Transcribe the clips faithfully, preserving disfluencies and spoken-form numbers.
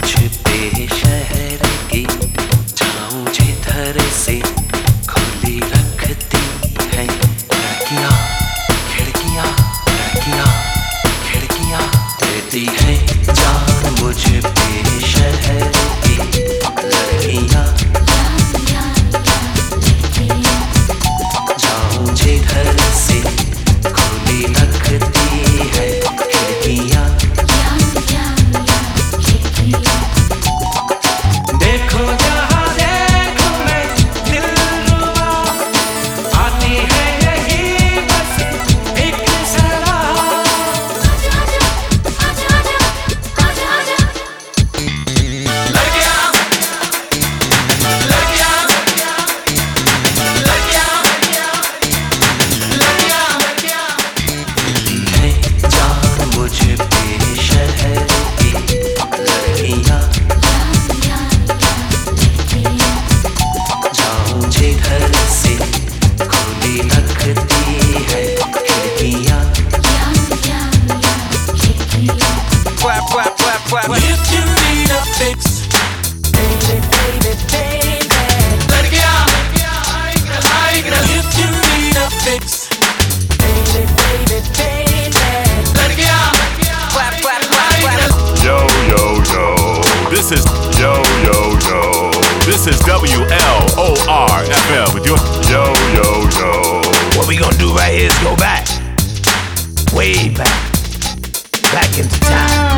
This is Yo Yo Yo. This is W L O R F M with your Yo Yo Yo. What we gonna do right here is go back, way back, back into time.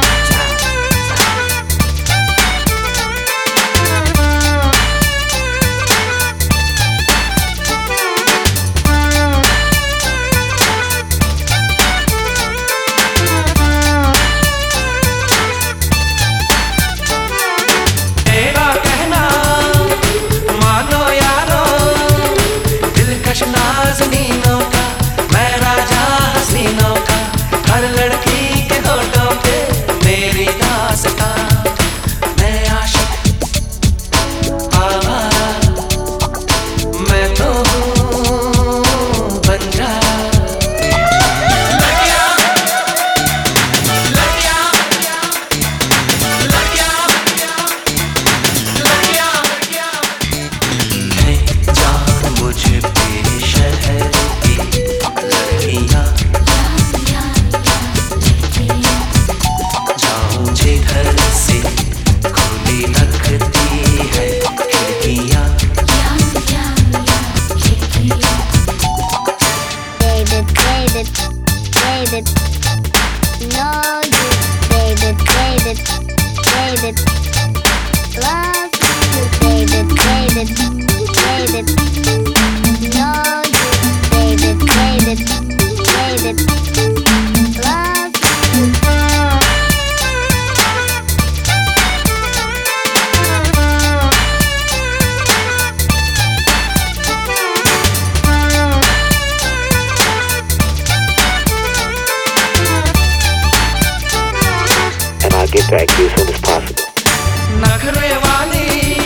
Get back to you as soon as possible. नखरे वाली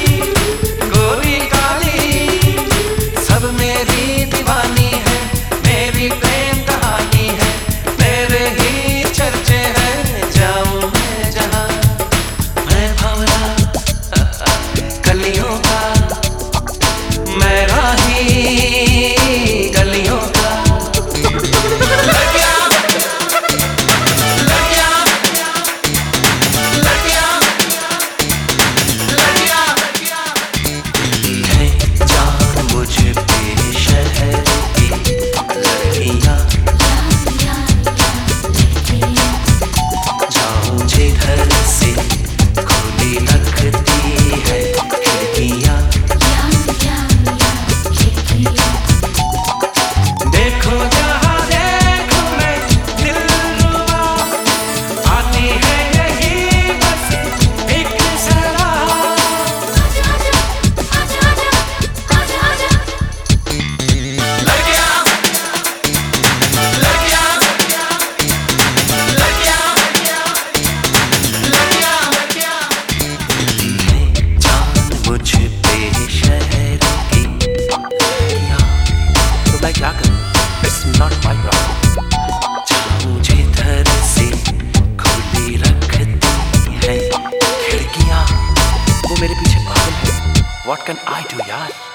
गोरी काली सब मेरी दीवानी है, मेरी प्रेम कहानी है, मेरे ही चर्चे हैं। जाऊं मैं जहां मैं भंवरा कलियों का, मैं राही गलियों का। मुझे धर से खोली रखती है खिड़कियां। what can I do, yaar?